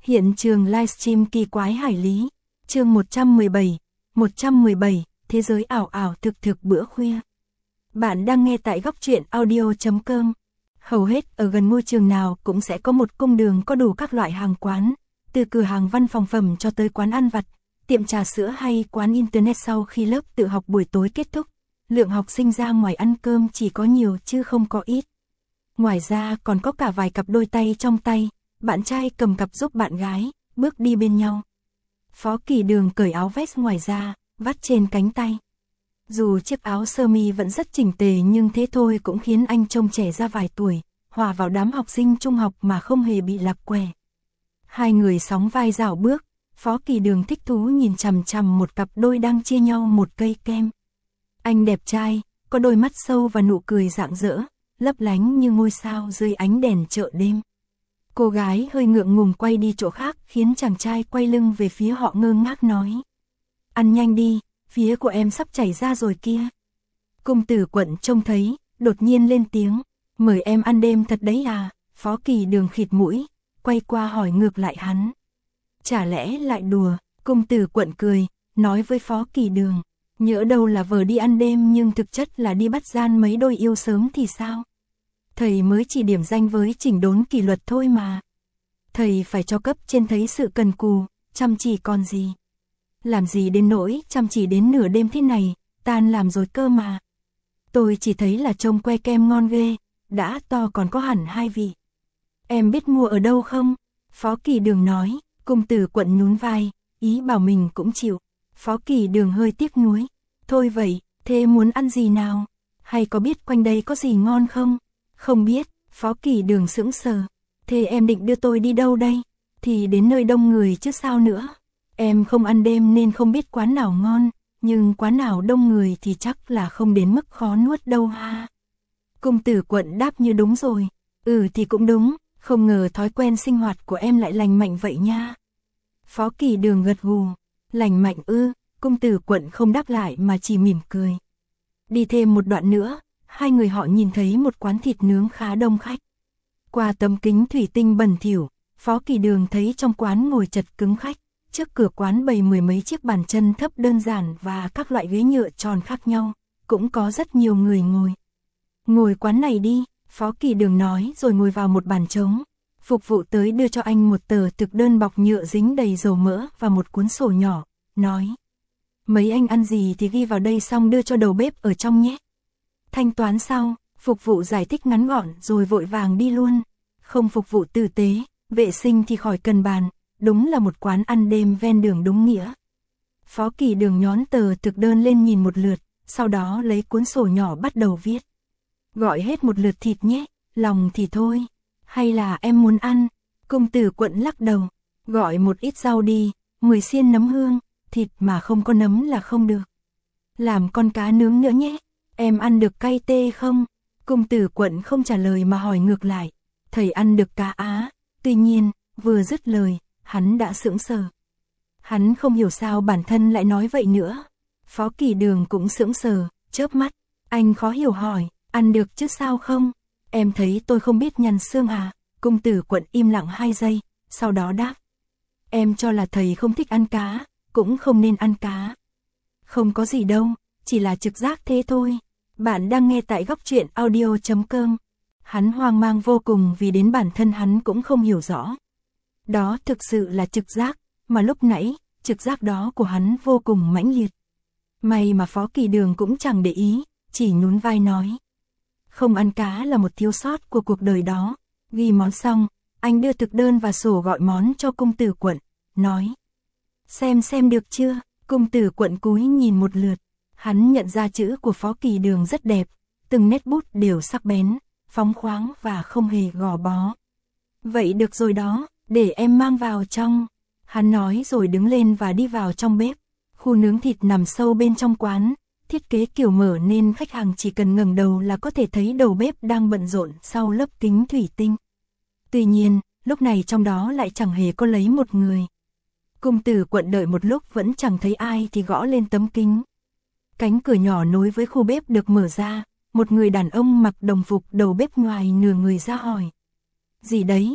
Hiện trường livestream kỳ quái hải lý. Chương 117, thế giới ảo ảo thực bữa khuya. Bạn đang nghe tại góc truyện audio.com. Hầu hết ở gần ngôi trường nào cũng sẽ có một cung đường có đủ các loại hàng quán, từ cửa hàng văn phòng phẩm cho tới quán ăn vặt, tiệm trà sữa hay quán internet. Sau khi lớp tự học buổi tối kết thúc, lượng học sinh ra ngoài ăn cơm chỉ có nhiều chứ không có ít. Ngoài ra còn có cả vài cặp đôi tay trong tay, bạn trai cầm cặp giúp bạn gái, bước đi bên nhau. Phó Kỳ Đường cởi áo vest ngoài ra, vắt trên cánh tay. Dù chiếc áo sơ mi vẫn rất chỉnh tề nhưng thế thôi cũng khiến anh trông trẻ ra vài tuổi, hòa vào đám học sinh trung học mà không hề bị lạc quẻ. Hai người sóng vai dạo bước, Phó Kỳ Đường thích thú nhìn chằm chằm một cặp đôi đang chia nhau một cây kem. Anh đẹp trai, có đôi mắt sâu và nụ cười rạng rỡ, lấp lánh như ngôi sao dưới ánh đèn chợ đêm. Cô gái hơi ngượng ngùng quay đi chỗ khác khiến chàng trai quay lưng về phía họ ngơ ngác nói. Ăn nhanh đi, phía của em sắp chảy ra rồi kia. Cung Tử Quận trông thấy, đột nhiên lên tiếng. Mời em ăn đêm thật đấy à? Phó Kỳ Đường khịt mũi, quay qua hỏi ngược lại hắn. Chả lẽ lại đùa? Cung Tử Quận cười, nói với Phó Kỳ Đường. Nhỡ đâu là vờ đi ăn đêm nhưng thực chất là đi bắt gian mấy đôi yêu sớm thì sao? Thầy mới chỉ điểm danh với chỉnh đốn kỷ luật thôi mà. Thầy phải cho cấp trên thấy sự cần cù, chăm chỉ còn gì. Làm gì đến nỗi chăm chỉ đến nửa đêm thế này, tan làm rồi cơ mà. Tôi chỉ thấy là trông que kem ngon ghê, đã to còn có hẳn 2 vị. Em biết mua ở đâu không? Phó Kỳ Đường nói. Cung Tử Quận nhún vai, ý bảo mình cũng chịu. Phó Kỳ Đường hơi tiếc nuối. Thôi vậy, thế muốn ăn gì nào? Hay có biết quanh đây có gì ngon không? Không biết. Phó Kỳ Đường sững sờ. Thế em định đưa tôi đi đâu đây? Thì đến nơi đông người chứ sao nữa. Em không ăn đêm nên không biết quán nào ngon, nhưng quán nào đông người thì chắc là không đến mức khó nuốt đâu ha. Cung Tử Quận đáp như đúng rồi. Thì cũng đúng, không ngờ thói quen sinh hoạt của em lại lành mạnh vậy nha. Phó Kỳ Đường gật gù. Lành mạnh ư? Cung Tử Quận không đáp lại mà chỉ mỉm cười. Đi thêm một đoạn nữa, hai người họ nhìn thấy một quán thịt nướng khá đông khách. Qua tấm kính thủy tinh bẩn thỉu, Phó Kỳ Đường thấy trong quán ngồi chật cứng khách. Trước cửa quán bày 10 mấy chiếc bàn chân thấp đơn giản và các loại ghế nhựa tròn khác nhau, cũng có rất nhiều người ngồi. Ngồi quán này đi, Phó Kỳ Đường nói rồi ngồi vào một bàn trống. Phục vụ tới đưa cho anh một tờ thực đơn bọc nhựa dính đầy dầu mỡ và một cuốn sổ nhỏ, nói. Mấy anh ăn gì thì ghi vào đây xong đưa cho đầu bếp ở trong nhé. Thanh toán sau, phục vụ giải thích ngắn gọn rồi vội vàng đi luôn. Không phục vụ tử tế, vệ sinh thì khỏi cần bàn. Đúng là một quán ăn đêm ven đường đúng nghĩa. Phó Kỳ Đường nhón tờ thực đơn lên nhìn một lượt, sau đó lấy cuốn sổ nhỏ bắt đầu viết. Gọi hết một lượt thịt nhé, lòng thì thôi. Hay là em muốn ăn? Cung Tử Quận lắc đầu. Gọi một ít rau đi, 10 xiên nấm hương, thịt mà không có nấm là không được. Làm con cá nướng nữa nhé, em ăn được cay tê không? Cung Tử Quận không trả lời mà hỏi ngược lại. Thầy ăn được cá á? Tuy nhiên, vừa dứt lời, hắn đã sững sờ. Hắn không hiểu sao bản thân lại nói vậy nữa. Phó Kỳ Đường cũng sững sờ, chớp mắt. Anh khó hiểu hỏi, ăn được chứ sao không? Em thấy tôi không biết nhằn xương à? Cung Tử Quận im lặng 2 giây, sau đó đáp. Em cho là thầy không thích ăn cá, cũng không nên ăn cá. Không có gì đâu, chỉ là trực giác thế thôi. Bạn đang nghe tại góc truyện audio.com. Hắn hoang mang vô cùng vì đến bản thân hắn cũng không hiểu rõ. Đó thực sự là trực giác, mà lúc nãy, trực giác đó của hắn vô cùng mãnh liệt. May mà Phó Kỳ Đường cũng chẳng để ý, chỉ nhún vai nói. Không ăn cá là một thiếu sót của cuộc đời đó. Ghi món xong, anh đưa thực đơn và sổ gọi món cho Cung Tử Quận, nói. Xem được chưa? Cung Tử Quận cúi nhìn một lượt. Hắn nhận ra chữ của Phó Kỳ Đường rất đẹp, từng nét bút đều sắc bén, phóng khoáng và không hề gò bó. Vậy được rồi đó. Để em mang vào trong. Hắn nói rồi đứng lên và đi vào trong bếp. Khu nướng thịt nằm sâu bên trong quán, thiết kế kiểu mở nên khách hàng chỉ cần ngẩng đầu là có thể thấy đầu bếp đang bận rộn sau lớp kính thủy tinh. Tuy nhiên, lúc này trong đó lại chẳng hề có lấy một người. Cung Tử Quận đợi một lúc vẫn chẳng thấy ai thì gõ lên tấm kính. Cánh cửa nhỏ nối với khu bếp được mở ra, một người đàn ông mặc đồng phục đầu bếp ngoài nửa người ra hỏi. Gì đấy?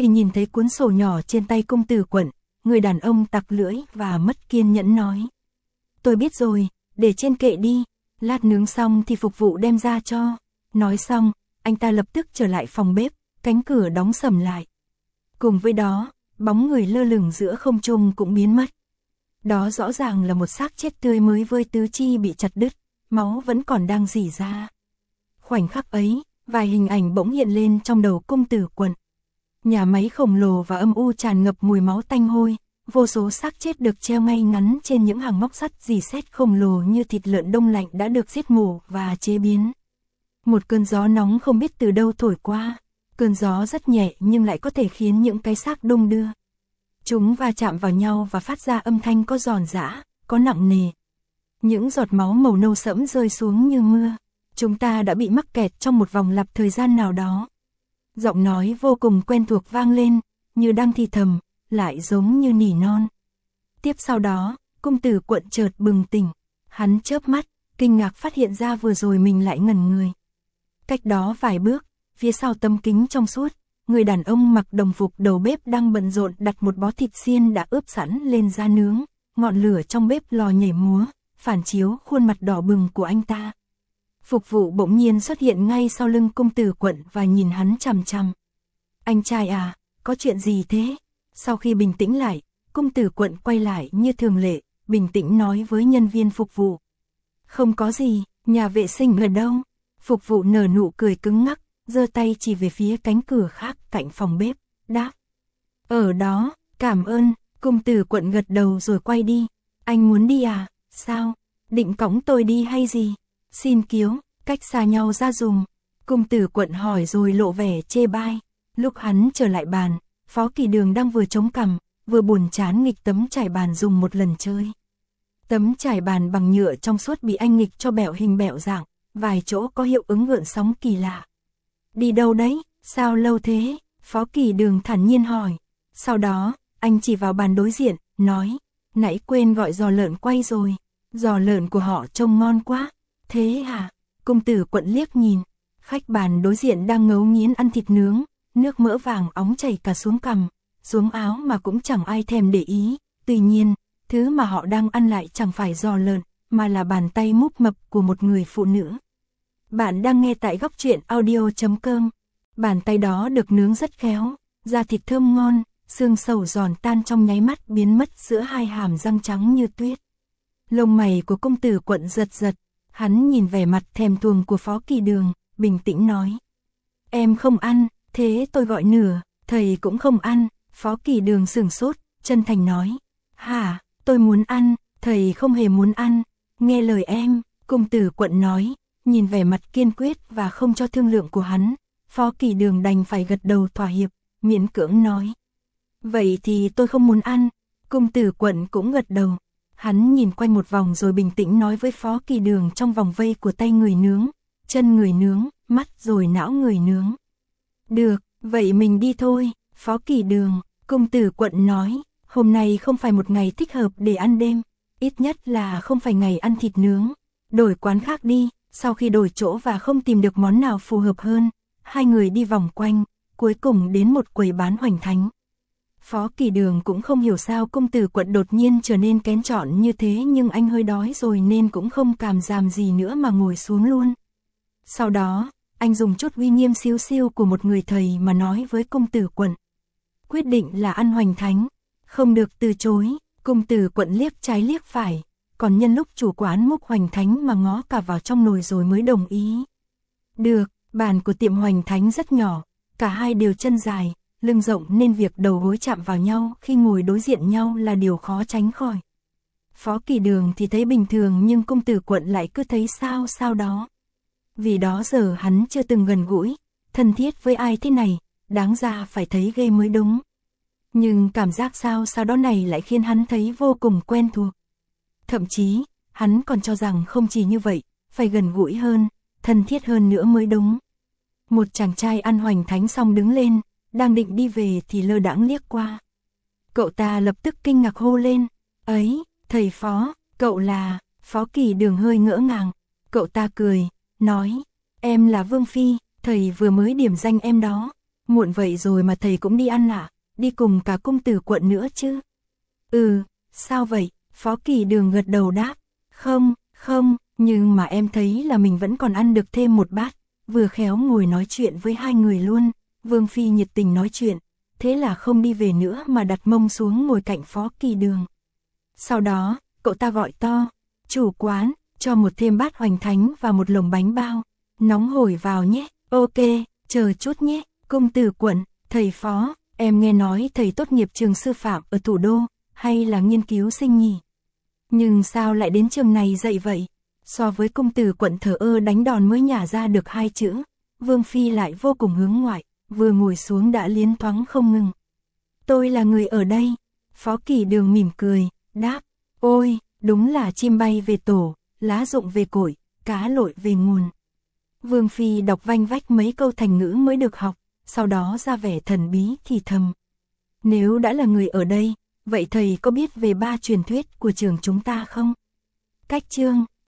Khi nhìn thấy cuốn sổ nhỏ trên tay công tử Quận, người đàn ông tặc lưỡi và mất kiên nhẫn nói. Tôi biết rồi, để trên kệ đi, lát nướng xong thì phục vụ đem ra cho. Nói xong, anh ta lập tức trở lại phòng bếp, cánh cửa đóng sầm lại. Cùng với đó, bóng người lơ lửng giữa không trung cũng biến mất. Đó rõ ràng là một xác chết tươi mới với tứ chi bị chặt đứt, máu vẫn còn đang rỉ ra. Khoảnh khắc ấy, vài hình ảnh bỗng hiện lên trong đầu công tử Quận. Nhà máy khổng lồ và âm u tràn ngập mùi máu tanh hôi, vô số xác chết được treo ngay ngắn trên những hàng móc sắt rỉ sét khổng lồ như thịt lợn đông lạnh đã được giết mổ và chế biến. Một cơn gió nóng không biết từ đâu thổi qua, cơn gió rất nhẹ nhưng lại có thể khiến những cái xác đung đưa. Chúng va chạm vào nhau và phát ra âm thanh có giòn giã, có nặng nề. Những giọt máu màu nâu sẫm rơi xuống như mưa. Chúng ta đã bị mắc kẹt trong một vòng lặp thời gian nào đó. Giọng nói vô cùng quen thuộc vang lên, như đang thì thầm, lại giống như nỉ non. Tiếp sau đó, công tử Quận chợt bừng tỉnh. Hắn chớp mắt, kinh ngạc phát hiện ra vừa rồi mình lại ngẩn người. Cách đó vài bước, phía sau tấm kính trong suốt, người đàn ông mặc đồng phục đầu bếp đang bận rộn đặt một bó thịt xiên đã ướp sẵn lên ra nướng. Ngọn lửa trong bếp lò nhảy múa, phản chiếu khuôn mặt đỏ bừng của anh ta. Phục vụ bỗng nhiên xuất hiện ngay sau lưng công tử Quận và nhìn hắn chằm chằm. Anh trai à, có chuyện gì thế? Sau khi bình tĩnh lại, công tử Quận quay lại như thường lệ, bình tĩnh nói với nhân viên phục vụ. Không có gì, nhà vệ sinh ở đâu? Phục vụ nở nụ cười cứng ngắc, giơ tay chỉ về phía cánh cửa khác cạnh phòng bếp, đáp. Ở đó, cảm ơn, công tử Quận gật đầu rồi quay đi. Anh muốn đi à? Sao? Định cõng tôi đi hay gì? Xin kiếu, cách xa nhau ra dùng. Công tử Quận hỏi rồi lộ vẻ chê bai. Lúc hắn trở lại bàn, Phó Kỳ Đường đang vừa chống cằm, vừa buồn chán nghịch tấm trải bàn dùng một lần chơi. Tấm trải bàn bằng nhựa trong suốt bị anh nghịch cho bẹo hình bẹo dạng, vài chỗ có hiệu ứng gợn sóng kỳ lạ. Đi đâu đấy, sao lâu thế? Phó Kỳ Đường thản nhiên hỏi. Sau đó, anh chỉ vào bàn đối diện, nói, nãy quên gọi giò lợn quay rồi, giò lợn của họ trông ngon quá. Thế hả? Công tử Quận liếc nhìn, khách bàn đối diện đang ngấu nghiến ăn thịt nướng, nước mỡ vàng óng chảy cả xuống cằm, xuống áo mà cũng chẳng ai thèm để ý. Tuy nhiên, thứ mà họ đang ăn lại chẳng phải giò lợn, mà là bàn tay múp mập của một người phụ nữ. Bạn đang nghe tại góc truyện audio.com. Bàn tay đó được nướng rất khéo, da thịt thơm ngon, xương sầu giòn tan trong nháy mắt biến mất giữa hai hàm răng trắng như tuyết. Lông mày của công tử Quận giật giật, hắn nhìn vẻ mặt thèm thuồng của Phó Kỳ Đường, bình tĩnh nói. Em không ăn, thế tôi gọi nửa, thầy cũng không ăn. Phó Kỳ Đường sửng sốt, chân thành nói. Hả, tôi muốn ăn, thầy không hề muốn ăn. Nghe lời em, công tử Quận nói, nhìn vẻ mặt kiên quyết và không cho thương lượng của hắn. Phó Kỳ Đường đành phải gật đầu thỏa hiệp, miễn cưỡng nói. Vậy thì tôi không muốn ăn. Công tử Quận cũng gật đầu. Hắn nhìn quanh một vòng rồi bình tĩnh nói với Phó Kỳ Đường trong vòng vây của tay người nướng, chân người nướng, mắt rồi não người nướng. Được, vậy mình đi thôi. Phó Kỳ Đường, công tử Quận nói, hôm nay không phải một ngày thích hợp để ăn đêm, ít nhất là không phải ngày ăn thịt nướng. Đổi quán khác đi. Sau khi đổi chỗ và không tìm được món nào phù hợp hơn, hai người đi vòng quanh, cuối cùng đến một quầy bán hoành thánh. Phó Kỳ Đường cũng không hiểu sao công tử Quận đột nhiên trở nên kén chọn như thế, nhưng anh hơi đói rồi nên cũng không càm giảm gì nữa mà ngồi xuống luôn. Sau đó, anh dùng chút uy nghiêm xíu xiu của một người thầy mà nói với công tử Quận. Quyết định là ăn hoành thánh, không được từ chối. Công tử Quận liếc trái liếc phải, còn nhân lúc chủ quán múc hoành thánh mà ngó cả vào trong nồi rồi mới đồng ý. Được, bàn của tiệm hoành thánh rất nhỏ, cả hai đều chân dài, lưng rộng nên việc đầu gối chạm vào nhau khi ngồi đối diện nhau là điều khó tránh khỏi. Phó Kỳ Đường thì thấy bình thường nhưng công tử Quận lại cứ thấy sao sao đó. Vì đó giờ hắn chưa từng gần gũi, thân thiết với ai thế này, đáng ra phải thấy ghê mới đúng. Nhưng cảm giác sao sao đó này lại khiến hắn thấy vô cùng quen thuộc. Thậm chí, hắn còn cho rằng không chỉ như vậy, phải gần gũi hơn, thân thiết hơn nữa mới đúng. Một chàng trai ăn hoành thánh xong đứng lên, đang định đi về thì lơ đãng liếc qua. Cậu ta lập tức kinh ngạc hô lên, ấy, thầy Phó, cậu là... Phó Kỳ Đường hơi ngỡ ngàng, cậu ta cười, nói, em là Vương Phi, thầy vừa mới điểm danh em đó. Muộn vậy rồi mà thầy cũng đi ăn à? Đi cùng cả cung tử quận nữa chứ? Ừ, sao vậy? Phó Kỳ Đường gật đầu đáp. Không, nhưng mà em thấy là mình vẫn còn ăn được thêm một bát, vừa khéo ngồi nói chuyện với hai người luôn. Vương Phi nhiệt tình nói chuyện, thế là không đi về nữa mà đặt mông xuống ngồi cạnh Phó Kỳ Đường. Sau đó, cậu ta gọi to, chủ quán, cho một thêm bát hoành thánh và một lồng bánh bao, nóng hổi vào nhé. Ok, chờ chút nhé. Cung tử quận, thầy Phó, em nghe nói thầy tốt nghiệp trường sư phạm ở thủ đô, hay là nghiên cứu sinh nhỉ? Nhưng sao lại đến trường này dạy vậy? So với cung tử quận thờ ơ đánh đòn mới nhả ra được hai chữ, Vương Phi lại vô cùng hướng ngoại, vừa ngồi xuống đã liến thoáng không ngừng. Tôi là người ở đây. Phó Kỳ Đường mỉm cười, đáp, ôi, đúng là chim bay về tổ, lá rụng về cội, cá lội về nguồn. Vương Phi đọc vanh vách mấy câu thành ngữ mới được học, sau đó ra vẻ thần bí thì thầm. Nếu đã là người ở đây, vậy thầy có biết về 3 truyền thuyết của trường chúng ta không? Cách chương,